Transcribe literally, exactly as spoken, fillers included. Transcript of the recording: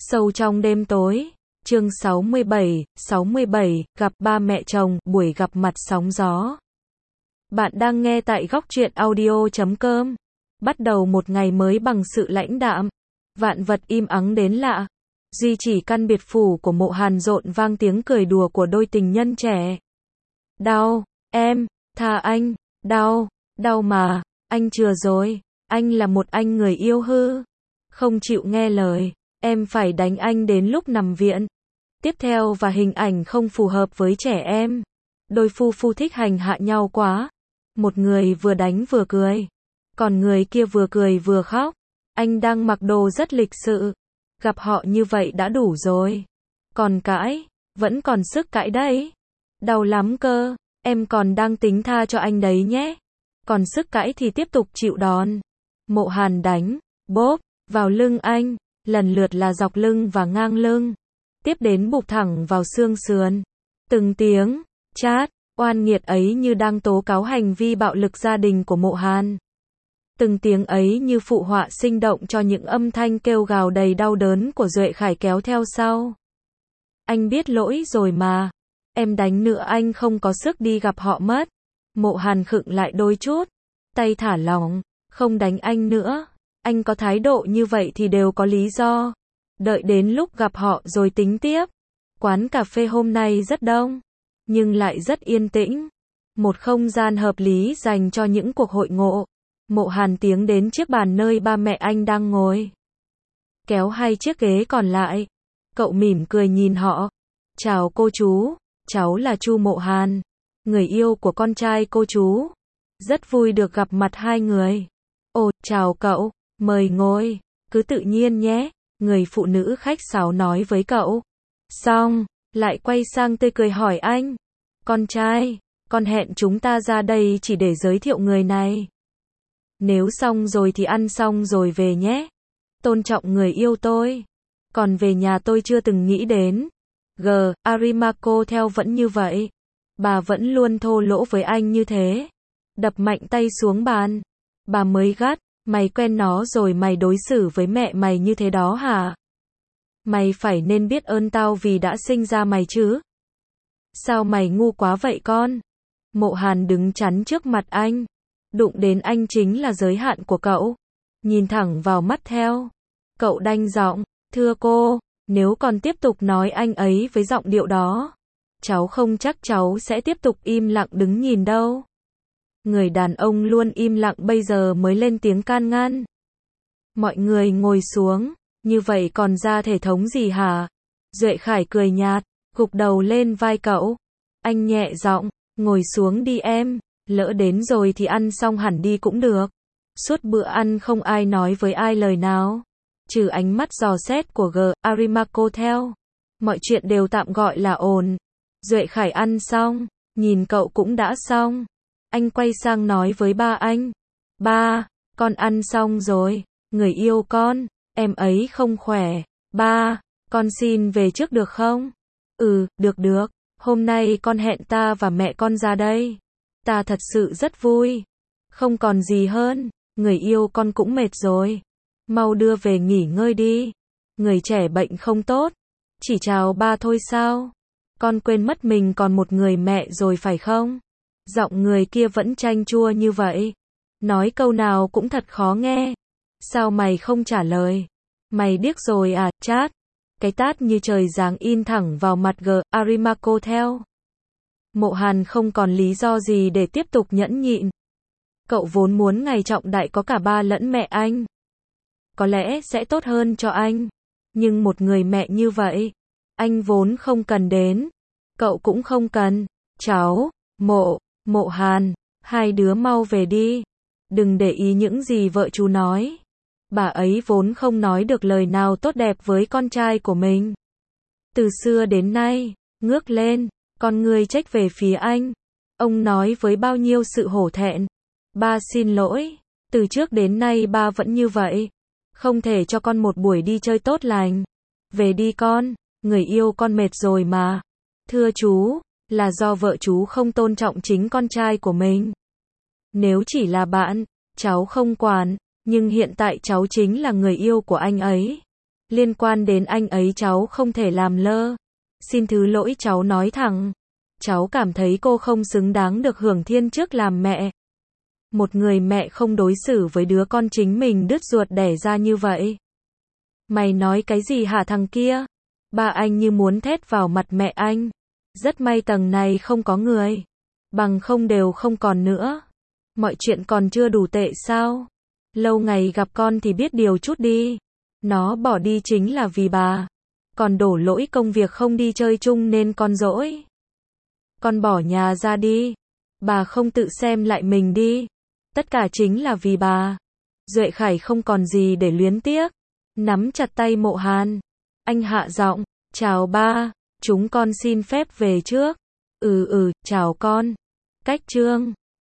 Sâu trong đêm tối, chương sáu mươi bảy, sáu mươi bảy, gặp ba mẹ chồng, buổi gặp mặt sóng gió. Bạn đang nghe tại góc truyện audio chấm com. Bắt đầu một ngày mới bằng sự lãnh đạm. Vạn vật im ắng đến lạ. Duy chỉ căn biệt phủ của Mộ Hàn rộn vang tiếng cười đùa của đôi tình nhân trẻ. Đau, em, tha anh, đau, đau mà, anh chừa rồi, anh là một anh người yêu hư. Không chịu nghe lời, em phải đánh anh đến lúc nằm viện. Tiếp theo và hình ảnh không phù hợp với trẻ em. Đôi phu phu thích hành hạ nhau quá. Một người vừa đánh vừa cười. Còn người kia vừa cười vừa khóc. Anh đang mặc đồ rất lịch sự. Gặp họ như vậy đã đủ rồi. Còn cãi, vẫn còn sức cãi đấy. Đau lắm cơ, em còn đang tính tha cho anh đấy nhé. Còn sức cãi thì tiếp tục chịu đòn. Mộ Hàn đánh, bóp, vào lưng anh, lần lượt là dọc lưng và ngang lưng. Tiếp đến bụp thẳng vào xương sườn. Từng tiếng, chát, oan nghiệt ấy như đang tố cáo hành vi bạo lực gia đình của Mộ Hàn. Từng tiếng ấy như phụ họa sinh động cho những âm thanh kêu gào đầy đau đớn của Duệ Khải kéo theo sau. Anh biết lỗi rồi mà. Em đánh nữa anh không có sức đi gặp họ mất. Mộ Hàn khựng lại đôi chút. Tay thả lỏng, không đánh anh nữa. Anh có thái độ như vậy thì đều có lý do. Đợi đến lúc gặp họ rồi tính tiếp. Quán cà phê hôm nay rất đông, nhưng lại rất yên tĩnh. Một không gian hợp lý dành cho những cuộc hội ngộ. Mộ Hàn tiến đến chiếc bàn nơi ba mẹ anh đang ngồi. Kéo hai chiếc ghế còn lại. Cậu mỉm cười nhìn họ. Chào cô chú, cháu là Chu Mộ Hàn, người yêu của con trai cô chú. Rất vui được gặp mặt hai người. Ồ, chào cậu, mời ngồi, cứ tự nhiên nhé. Người phụ nữ khách sáo nói với cậu. Xong, lại quay sang tươi cười hỏi anh. Con trai, con hẹn chúng ta ra đây chỉ để giới thiệu người này. Nếu xong rồi thì ăn xong rồi về nhé. Tôn trọng người yêu tôi. Còn về nhà tôi chưa từng nghĩ đến. G, Arimako theo vẫn như vậy. Bà vẫn luôn thô lỗ với anh như thế. Đập mạnh tay xuống bàn. Bà mới gắt. Mày quen nó rồi mày đối xử với mẹ mày như thế đó hả? Mày phải nên biết ơn tao vì đã sinh ra mày chứ. Sao mày ngu quá vậy con? Mộ Hàn đứng chắn trước mặt anh. Đụng đến anh chính là giới hạn của cậu. Nhìn thẳng vào mắt theo. Cậu đanh giọng. Thưa cô, nếu còn tiếp tục nói anh ấy với giọng điệu đó, cháu không chắc cháu sẽ tiếp tục im lặng đứng nhìn đâu. Người đàn ông luôn im lặng bây giờ mới lên tiếng can ngăn. Mọi người ngồi xuống, như vậy còn ra thể thống gì hả? Duệ Khải cười nhạt, gục đầu lên vai cậu. Anh nhẹ giọng, ngồi xuống đi em, lỡ đến rồi thì ăn xong hẳn đi cũng được. Suốt bữa ăn không ai nói với ai lời nào, trừ ánh mắt dò xét của G, Arimako theo. Mọi chuyện đều tạm gọi là ổn. Duệ Khải ăn xong, nhìn cậu cũng đã xong. Anh quay sang nói với ba anh. Ba, con ăn xong rồi, người yêu con, em ấy không khỏe. Ba, con xin về trước được không? Ừ, được được, hôm nay con hẹn ta và mẹ con ra đây. Ta thật sự rất vui. Không còn gì hơn, người yêu con cũng mệt rồi. Mau đưa về nghỉ ngơi đi. Người trẻ bệnh không tốt. Chỉ chào ba thôi sao? Con quên mất mình còn một người mẹ rồi phải không? Giọng người kia vẫn chanh chua như vậy. Nói câu nào cũng thật khó nghe. Sao mày không trả lời? Mày điếc rồi à, chát. Cái tát như trời giáng in thẳng vào mặt G, Arimako theo. Mộ Hàn không còn lý do gì để tiếp tục nhẫn nhịn. Cậu vốn muốn ngày trọng đại có cả ba lẫn mẹ anh. Có lẽ sẽ tốt hơn cho anh. Nhưng một người mẹ như vậy, anh vốn không cần đến. Cậu cũng không cần. Cháu, Mộ, Mộ Hàn, hai đứa mau về đi. Đừng để ý những gì vợ chú nói. Bà ấy vốn không nói được lời nào tốt đẹp với con trai của mình. Từ xưa đến nay, ngước lên, con người trách về phía anh. Ông nói với bao nhiêu sự hổ thẹn. Ba xin lỗi, từ trước đến nay ba vẫn như vậy. Không thể cho con một buổi đi chơi tốt lành. Về đi con, người yêu con mệt rồi mà. Thưa chú, là do vợ chú không tôn trọng chính con trai của mình. Nếu chỉ là bạn, cháu không quản, nhưng hiện tại cháu chính là người yêu của anh ấy. Liên quan đến anh ấy cháu không thể làm lơ. Xin thứ lỗi cháu nói thẳng. Cháu cảm thấy cô không xứng đáng được hưởng thiên chức làm mẹ. Một người mẹ không đối xử với đứa con chính mình đứt ruột đẻ ra như vậy. Mày nói cái gì hả thằng kia? Ba anh như muốn thét vào mặt mẹ anh. Rất may tầng này không có người. Bằng không đều không còn nữa. Mọi chuyện còn chưa đủ tệ sao? Lâu ngày gặp con thì biết điều chút đi. Nó bỏ đi chính là vì bà. Còn đổ lỗi công việc không đi chơi chung nên con dỗi. Con bỏ nhà ra đi. Bà không tự xem lại mình đi. Tất cả chính là vì bà. Duệ Khải không còn gì để luyến tiếc. Nắm chặt tay Mộ Hàn. Anh hạ giọng. Chào ba. Chúng con xin phép về trước. Ừ ừ, chào con. Cách Trương.